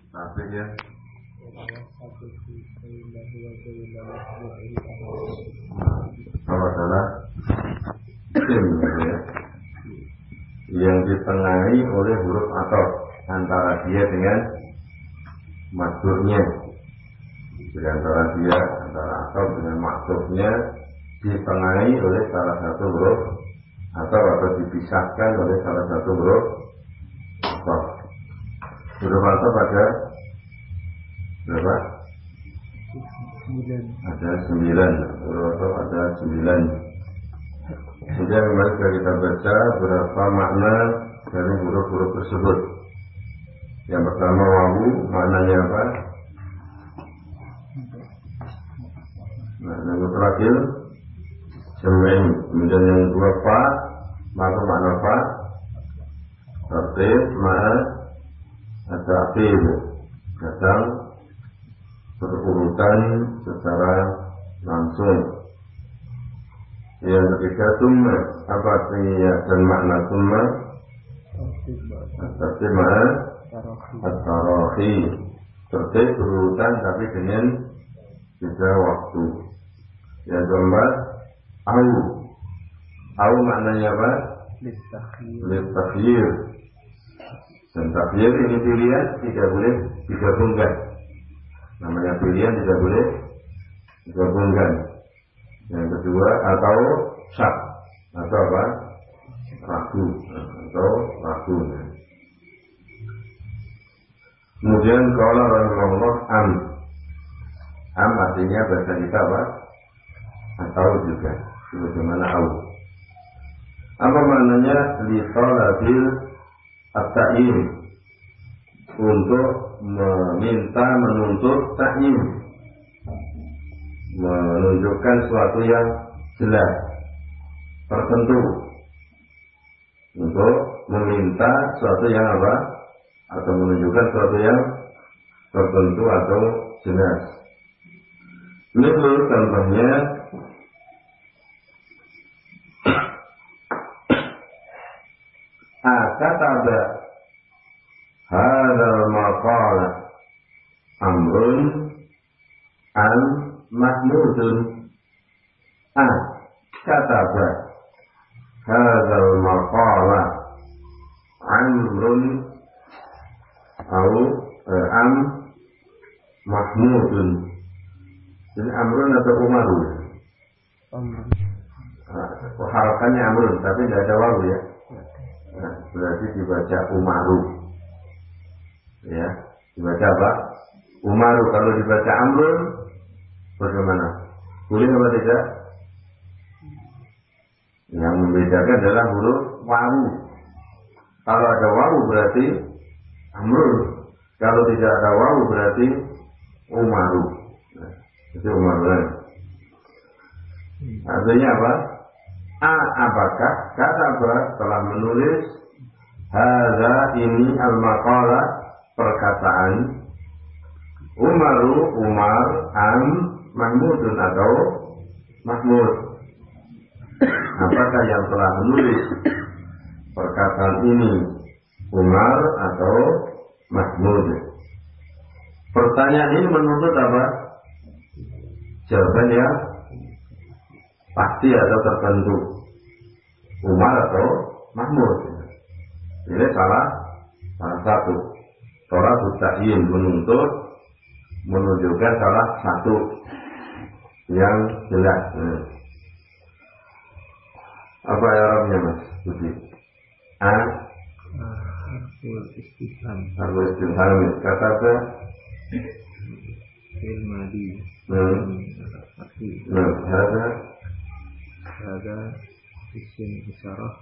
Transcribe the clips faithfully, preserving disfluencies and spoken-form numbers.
Tapi ya kalau adalah isim ya, yang ditengahi oleh huruf atau antara dia dengan maksudnya, jadi antara dia antara atau dengan maksudnya ditengahi oleh salah satu huruf atau atau dipisahkan oleh salah satu huruf atau huruf atau pada berapa? Sembilan. Ada sembilan. Huruf atau ada sembilan. Kemudian kembali kita baca berapa makna dari huruf-huruf tersebut. Yang pertama wawu, maknanya apa? Makna mutrakil jama'i. Kemudian yang dua fa, maka makna fa tertib, makna at-ta'qib, datang berurutan secara langsung. Yang ketiga summa, apa artinya dan makna summa? Tertib, makna at-tarahi, tertib berurutan tapi dengan beda waktu. Yang keempat au, au maknanya apa? Litakhyir. Dan takhyir ini pilihan tidak boleh digabungkan. Namanya pilihan tidak boleh digabungkan. Yang kedua atau syak, atau apa? Ragu, atau ragu. Kemudian qala rahimahullah am, am artinya bahasa kita apa? Atau juga sebagaimana au. Apa maknanya li talabil at-ta'yin, untuk meminta menuntut ta'yin, menunjukkan sesuatu yang jelas tertentu, untuk meminta sesuatu yang apa? Atau menunjukkan sesuatu yang tertentu atau jelas. Misal contohnya akataba hadzal maqala amrun an mahmudun. A kataba hadzal maqala amrun au eh, am mahmudun. Ini amrun atau umaru? Amrun. Nah, harakannya amrun tapi tidak ada wawu ya. Nah, berarti dibaca umaru. Ya, dibaca apa? Umaru. Kalau dibaca amrun bagaimana? Boleh apa tidak? Yang membedakan adalah huruf wawu. Kalau ada wawu berarti amrun. Kalau tidak ada wawu berarti umaru. Nah, itu umaru. Artinya apa? A apakah kataba telah menulis hadza ini al-maqala perkataan Umaru Umar am Mahmudun atau Mahmud. Apakah yang telah menulis perkataan ini Umar atau Mahmud? Pertanyaan ini menuntut apa? Jawaban yang pasti atau tertentu, Umar atau Mahmud. Ini salah salah satu. Salah ta'yin menuntut menunjukkan salah satu yang jelas. Apa Arabnya Mas Budi? A harful istifham. Harful istifham kata apa? Fi'il madhi. Nah, nah, ada ada isim isyarah.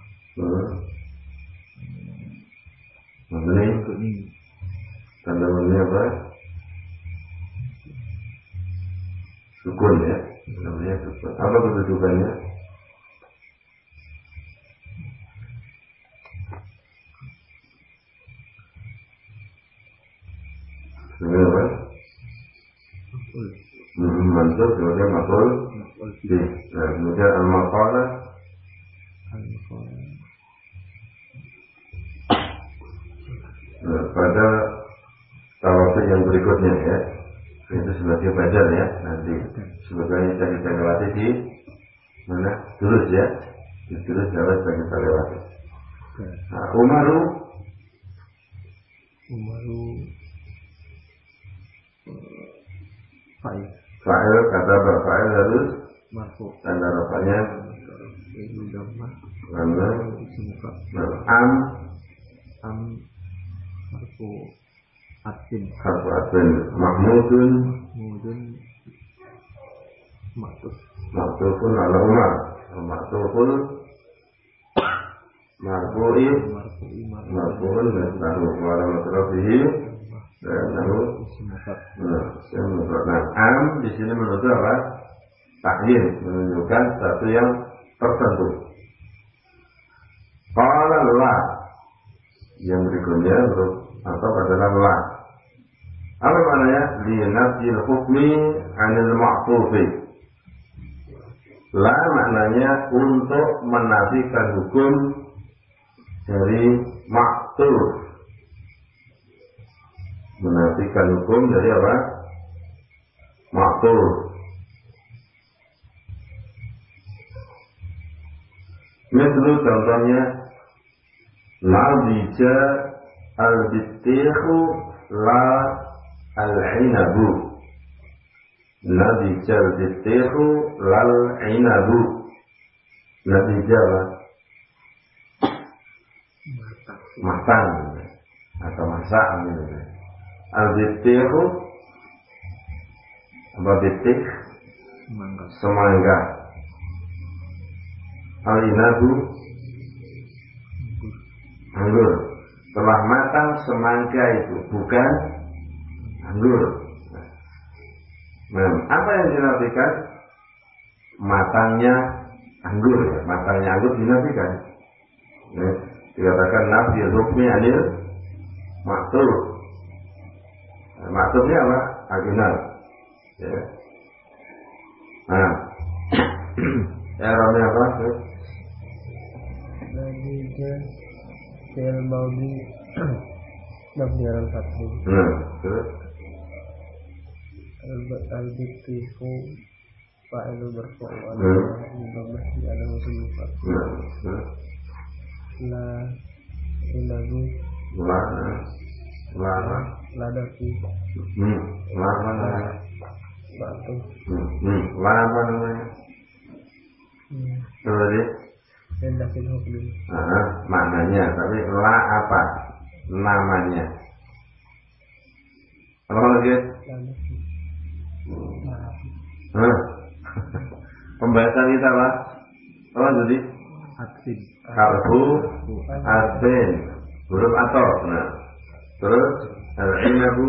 Nah, ini tanda namanya apa? Sukun ya, namanya sukun. Apa kedudukannya? Namanya apa? Mansub, kemudian maf'ul bih. Nah, kemudian al-maqalah nah, pada tawaf topik yang berikutnya ya. Itu sebagai badal ya. Nanti sebagainya saya kita lewati di mana? Terus ya. Terus jawab sebagai kita lewati. Nah, Umaru Umaru fa'il. Fa'il kata fa'il harus marfu. Tanda rafanya Ibu dhamma. Karena Semuka. am Am marfu. Atin. harfu atin mahmudun Mahmudun. Maktuf. maktufun ala Umar maktufun marfu'i Marfu'i marfu. marfu'un mislahu wa ala matrafihi dan nahu Semuka. nah am di sini menunjuk apa? Takyid, menunjukkan satu yang tertentu. Qala la yang berikutnya menurut atau adalah la. Apa maknanya? Li nafyil hukmi 'anil ma'tufi. La maknanya untuk menafikan hukum dari ma'tuf. Menafikan hukum dari apa? Ma'tuf. Misal contohnya Nabija al-bittihu la al-inabu. Nabija al-bittihu lal inabu. Nabija apa? Matang atau masak gitu. Al-bittihu apa bittih? Semangka. Semangka. Al-inabu anggur. Telah matang semangka itu, bukan anggur. Nah, apa yang dinafikan? Matangnya anggur, ya. Matangnya anggur dinafikan. Ya. Dikatakan nafyul hukmi 'anil maktuf. Nah, maktufnya apa? Aginal. Ya. Nah, errornya apa? Nabija fi'il maudi mabni 'alal fathi. Nah, terus Al-bittihu fa'ilu marfu' wa Hmm. dhammah fi alam semuka. nah, terus La inabu lana lana lada fi hmm lana namanya batu. hmm hmm lana apa namanya coba deh Dan nafil hukmi. ah maknanya tapi la apa namanya apa lagi Lada fi Hah? Pembahasan kita apa apa jadi Atin. harfu asin huruf ator nah terus al-inabu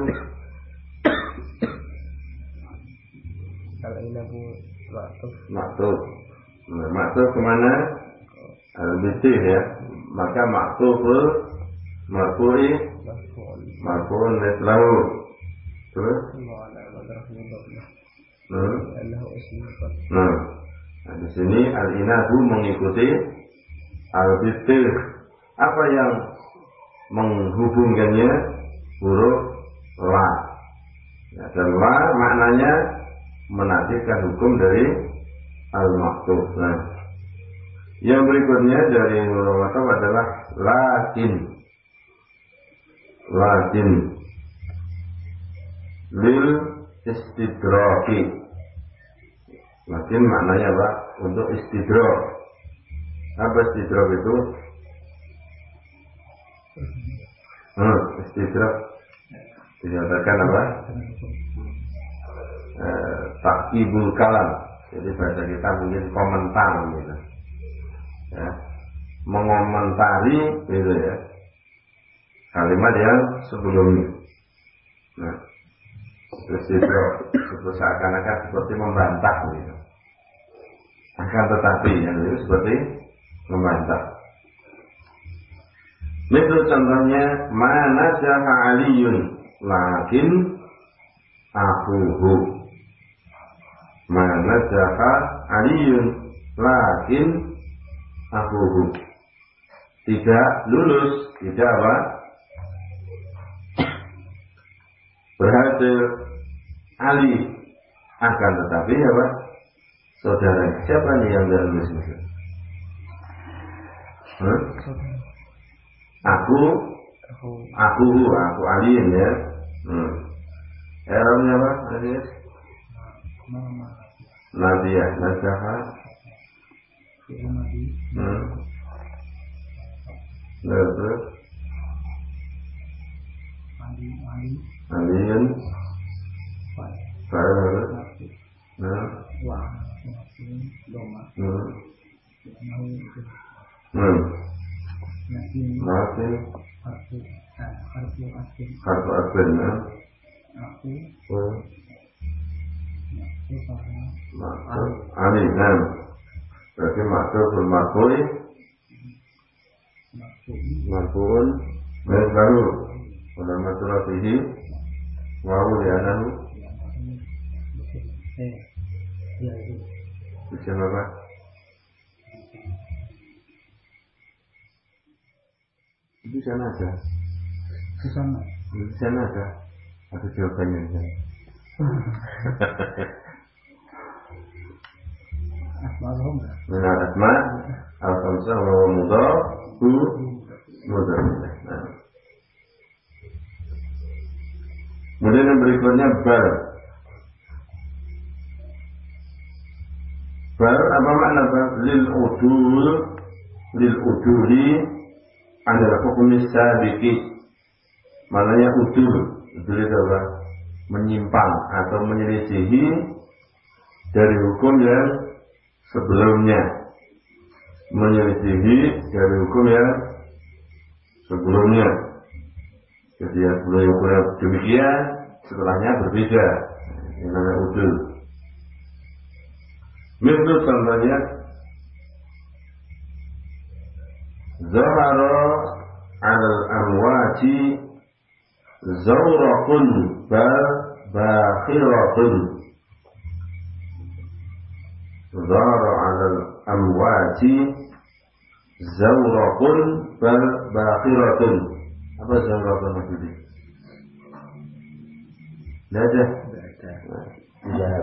Al-inabu maktuf. maktub nah, maktub kemana al-bitih ya maka maktubul marfu'i Marfu'un. marfu'un mislahu terus Wa ala madrafi dhammah. hmm. Annahu ismu fa'il. nah, nah di sini al-inabu mengikuti al-bitih apa yang menghubungkannya huruf la ya, dan la maknanya menafikan hukum dari al-maktub. Nah, yang berikutnya dari huruf maktub adalah lakin. Lakin lil istidraki. Lakin maknanya apa? Untuk istidrak. Apa istidrak itu? Hmm, istidrak dikatakan apa? Eh, takibul kalam. Jadi bahasa kita mungkin komentar gitu. Ya. Mengomentari gitu ya. Kalimat yang sebelumnya. Nah, terus itu seakan-akan seperti membantah gitu. Akan tetapi yang itu seperti membantah. Misal contohnya mana jaha aliyun lakin akuhu. Mana jaha aliyun lakin akuhu. Tidak lulus, tidak apa? berhasil Ali, akan tetapi apa? Saudara siapa nih yang dalam bisnis? Hmm? Aku, aku, aku Ali ya. Hmm. Eranya apa? Hadis? Nabi ya, Nasaha. Hmm. Terus Aliun Farah Nah Hmm Hmm Masih Harfu Asbin Nah Hmm Maksud Ali Nah berarti maksud Marfu'i Marfu'un Baru pada masalah fihi Wawu li'anahu bisa apa? Di sana ada Di sana Di sana ada Ada jawabannya di sana Nah asma Al-Khamsah wa mudhaf Hu Mudhaf Nah kemudian yang berikutnya bar. Bar apa makna bar? Lil udul, lil uduli adalah hukum sabiqi. Maknanya udul, udul itu apa? Menyimpang atau menyelisihi dari hukum yang sebelumnya. Menyelisihi dari hukum yang sebelumnya. Jadi yang sebelumnya ukuran demikian, setelahnya berbeda. Ini namanya udul. Misal contohnya, Zahara al-amwati zawrakun bakhiratun. Zahara al-amwati zawrakun bakhiratun. Apa zawrakun maksudnya? Tidak ada. Tidak ada.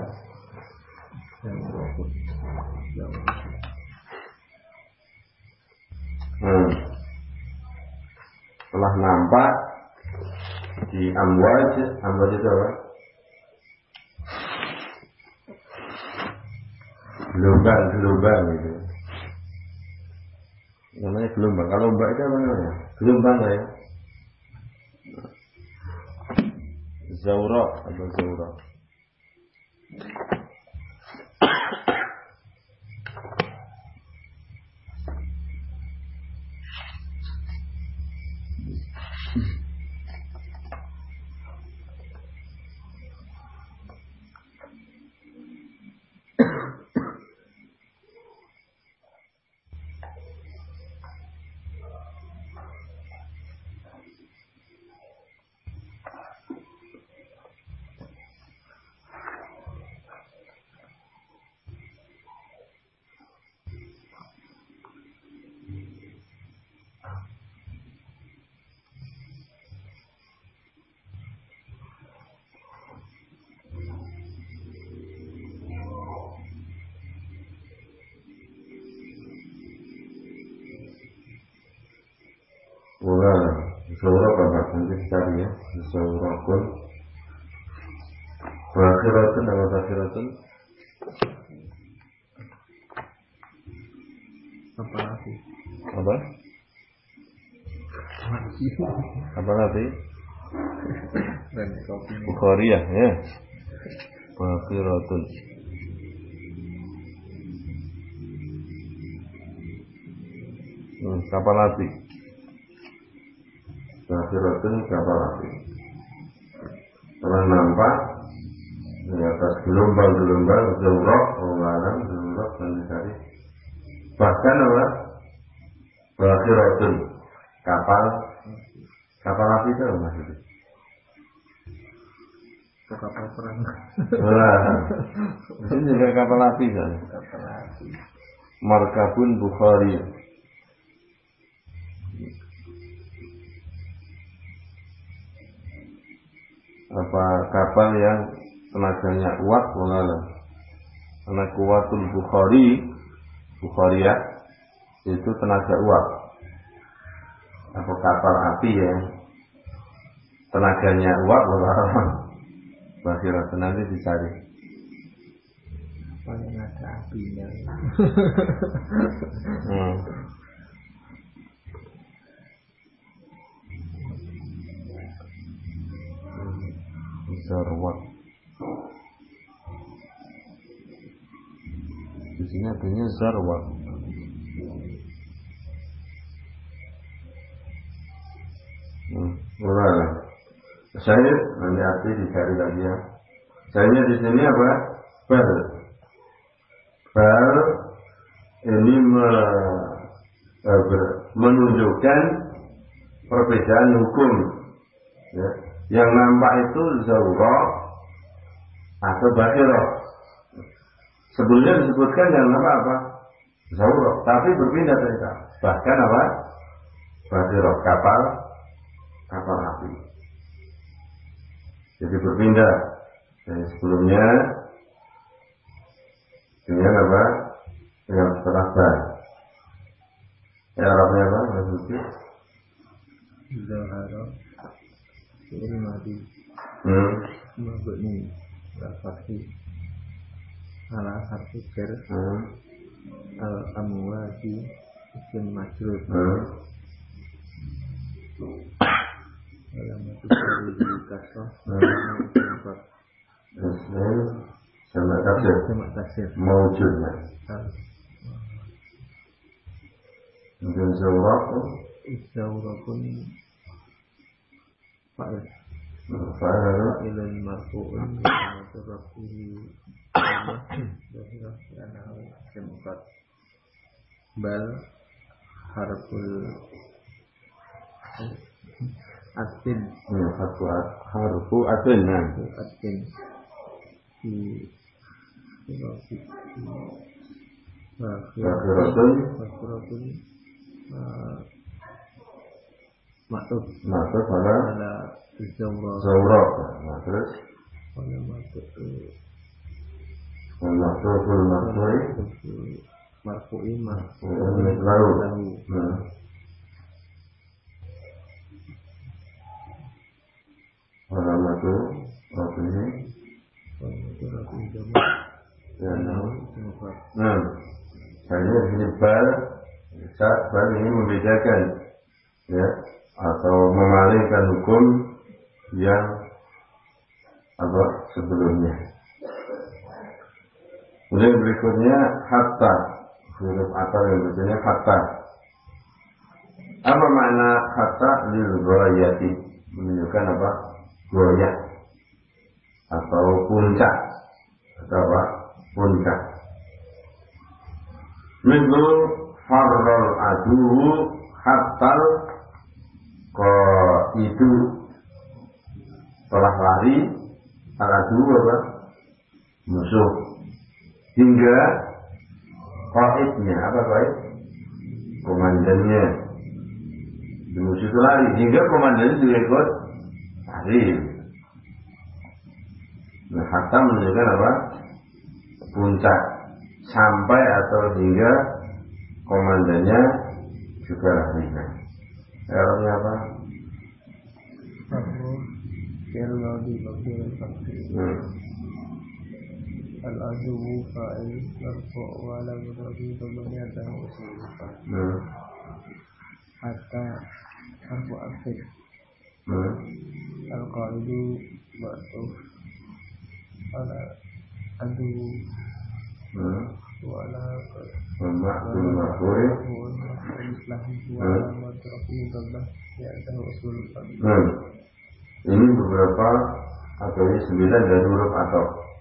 Hmm. Setelah nampak di amwaj, amwaj itu apa? Gelombang, gelombang gitu. Namanya gelombang. Kalau mbak itu apa namanya? Gelombang ya. Zaura atau Zaura. Wah, Zaura apa? Nanti cari ya. Zaura pun. Bakhiratun apa bakhiratun? Apa lagi? Apa? Apa lagi? Bukhariyah ya. Bakhiratun. Hmm, kapal api. Bakhiratun kapal api. Setelah nampak di atas gelombang-gelombang Zaura, Awalan, Zaura, dan dicari. Bahkan apa? Bakhiratun kapal kapal api itu apa maksudnya? Kapal perang. Wah, ini juga kapal api kan? Kapal api. Markabun Bukhari. Apa kapal yang tenaganya uap, walau karena kuwatul Bukhari, Bukhariyah itu tenaga uap, atau kapal api yang tenaganya uap, walau Basirah nanti dicari. Paling ada apinya. hmm. Zarwat. Di sini artinya zarwat. Hmm, boleh. Saya nanti arti dicari lagi ya. Saya di sini apa? Bal. Bal ini me, menunjukkan perbedaan hukum. Ya. Yang nampak itu zawra atau bakhirah. Sebelumnya disebutkan yang nampak apa? Zawra, tapi berpindah cerita. Bahkan apa? Bakhirah, kapal kapal api. Jadi berpindah dari sebelumnya dengan apa? Dengan setelah bar. Ya Arabnya apa? Maksudnya? Zahara. Ini mati. Hmm. Mabni al-fathi ala harfi jar. Hmm. Al-amwati isim majrur. Hmm. Alamat dari kasrah. Hmm. Islam sama tafsir. Sama tafsir. Mawjudnya. Mungkin zawraq. Zawraq pun fa'il. Fa'il. Fa'ilun marfu'un wa rafihi bahira ana kemukat. Bal harful atin. Ya, harfu harfu atin. Atin. Di rafi. Bakhiratun. Bakhiratun. Maktub. Maktub pada Pada zawra. Zawra. Nah, terus Pada maktub. Maktubul marfu'i. Marfu'i marfu'i. Lalu. Pada maktub rafi'i. Pada maktub rafi'i jama'. Ya, nah. Semoga. Nah, hanya di sini bal, bal ini membedakan, ya, atau memalingkan hukum yang apa sebelumnya. Kemudian berikutnya hatta, huruf atau yang berikutnya hatta. Apa makna hatta lil ghayati? Menunjukkan apa? Goyah atau puncak atau apa? Puncak. Mithlu farral adu hatal ko itu telah lari al adu apa? Musuh hingga qaidnya apa baik? Komandannya. Musuh itu lari hingga komandannya juga ikut lari. Nah, hatta menunjukkan apa? Puncak sampai atau hingga komandannya juga larikan. Eranya apa? Aku Kerladi Bakir Fakir Al-Adu Fa'il Marfu' Wala Mudhari Bamanya Tahu Usulifah Hatta Harfu Akhir Al-Qaidu Ba'tuf Ala Adu Wala Ma'tul Ma'furi Islahi Wala Madrafi Bamah Ya Tahu Usulifah. Ini beberapa atau ini sembilan dari huruf atau.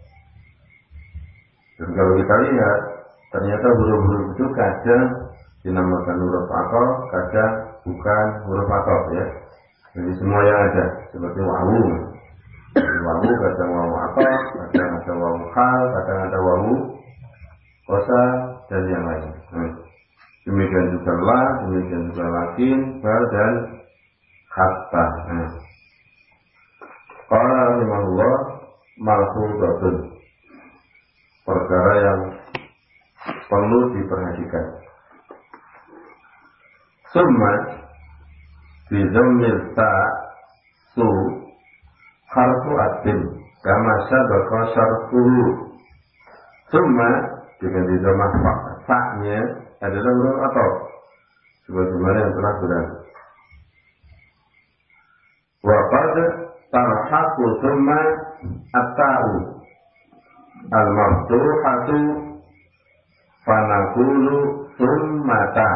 Dan kalau kita lihat, ternyata huruf-huruf itu kadang dinamakan huruf atau, kadang bukan huruf atau, ya. Jadi semua yang ada, seperti wawu. Jadi wawu kadang wawu atau, kadang ada wawu hal, kadang ada wawu kosa dan yang lain. Nah, demikian juga la, demikian juga lakin, bal dan hatta. Nah. Qala rahimahullah malhudatun, perkara yang perlu diperhatikan. Summa fi dhammil ta su harfu atin kama sabaqa syarfuhu. Summa dengan di dhammah fa-nya adalah huruf atau sebagaimana yang telah berlalu. Wa qad tarhaqu thumma at-ta'u al-maftuhatu fanaqulu thummata.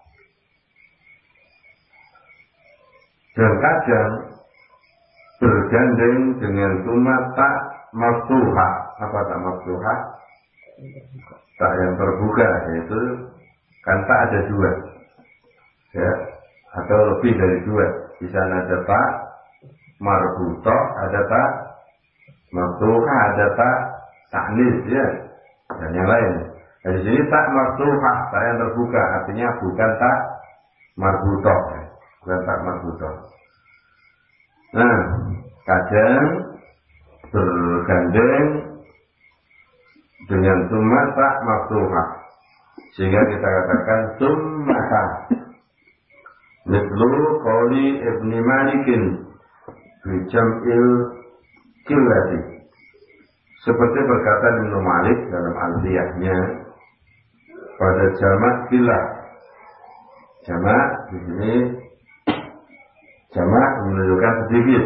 Dan kadang bergandeng dengan thummata maftuha. Apa tak maftuha? Tak yang terbuka, yaitu kan tak ada dua, ya, atau lebih dari dua. Di sana ada tak marbutoh, ada tak maftuha, ada tak ta'nis, ya, dan yang lain. Nah, di sini tak maftuha, tak yang terbuka, artinya bukan tak marbutoh, bukan tak marbutoh. Nah, kadang bergandeng dengan summa tak maftuha, sehingga kita katakan summata. Mithlu qawli Ibni Malikin fi jam'il qillati, seperti perkataan Ibnu Malik dalam alfiyahnya pada jamak qillah. Jamak di sini jamak menunjukkan sedikit.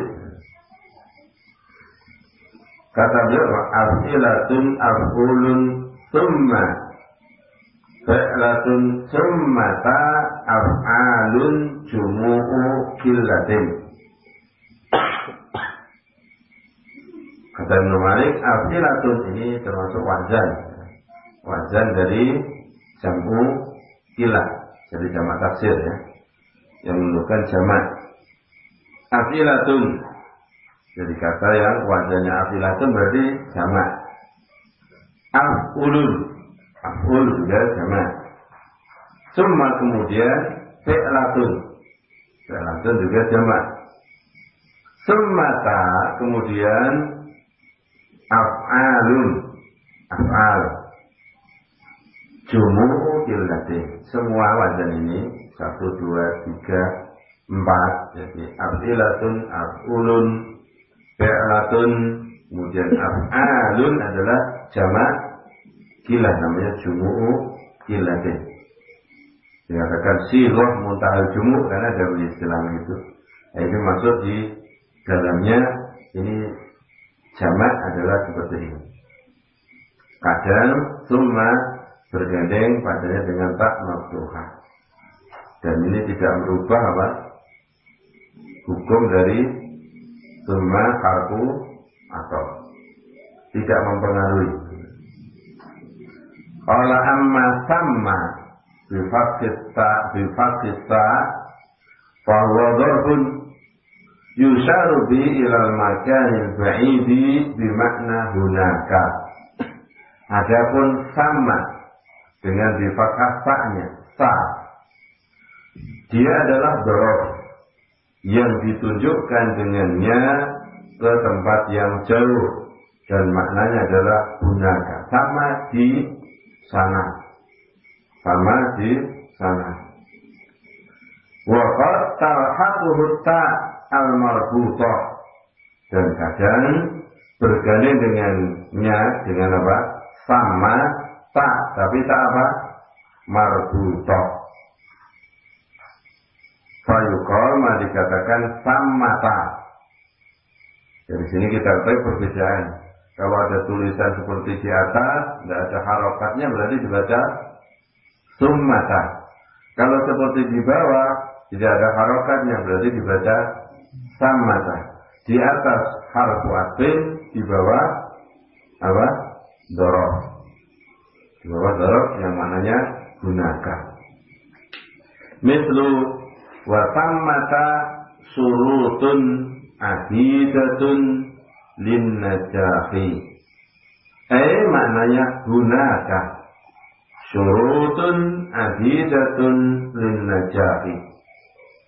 Kata beliau, af'ilatun af'ulun summa fi'latun summata af'alun jumu'u qillatin. Kata Ibnu Malik, af'ilatun ini termasuk wazan. Wazan dari jamu qillah, dari jamak taksir, ya, yang menunjukkan jamak. Af'ilatun, jadi kata yang wazannya af'ilatun berarti jamak. Af'ulun, af'ul juga jamak. Summa kemudian fi'latun, fi'latun juga jamak. Summata kemudian af'alun, af'al. Jumu'u qillatin, semua wazan ini satu, dua, tiga, empat. Jadi af'ilatun, af'ulun, fi'latun, kemudian af'alun adalah jamak qillah, namanya jumu'u qillatin. Dikatakan sighah muntahal jumu' karena ada istilah itu. Nah, ini maksud di dalamnya ini jamak adalah seperti ini. Kadang summa bergandeng padanya dengan tak maftuha, dan ini tidak merubah apa hukum dari summa harfu atau tidak mempengaruhi. Qala amma samma bifaqqita bifaqqita fa huwa dharfun yusharu bi ila al-makanil ba'idi bi makna hunaka. Adapun sama dengan bifaqqah sa-nya, sa, dia adalah dzaraf yang ditunjukkan dengannya ke tempat yang jauh, dan maknanya adalah hunaka, sama di sana, sama di sana. Wa qad tarhaquhu ta al-marbutah, dan kadang bergandeng dengannya dengan apa? Sama tak, tapi tak apa? Marbutah. Fayuqal, maka dikatakan samata. Dari sini kita tahu perbedaan. Kalau ada tulisan seperti di atas, tidak ada harokatnya, berarti dibaca summata. Kalau seperti di bawah, tidak ada harokatnya, berarti dibaca samata. Di atas harfu atin, di bawah apa? Dzaraf. Di bawah dzaraf yang maknanya gunakan. Mislu wa sammata surutun adidatun lin najahi. Eh, maknanya gunakan. Surutun adidatun lin najahi.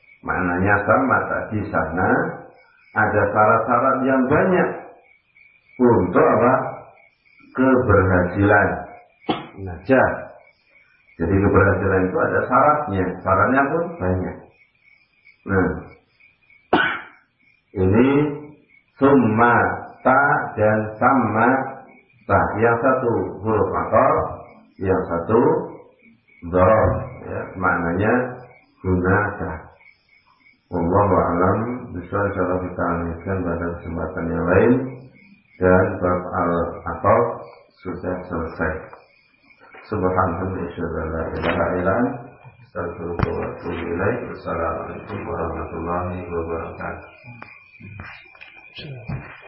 Maknanya sammata di sana ada syarat-syarat yang banyak untuk apa? Keberhasilan najah. Jadi keberhasilan itu ada syaratnya, syaratnya pun banyak. Nah, ini summa ta dan sama ta. Yang satu huruf akor, yang satu dhor, ya, maknanya gunaka. Wallahu a'lam bishawab. Insyaallah kita lanjutkan pada kesempatan yang lain dan bab al-aqab sudah selesai. Subhanallah, la ilaha illa anta, astaghfiruka wa atubu ilaik. Wassalamualaikum warahmatullahi wabarakatuh.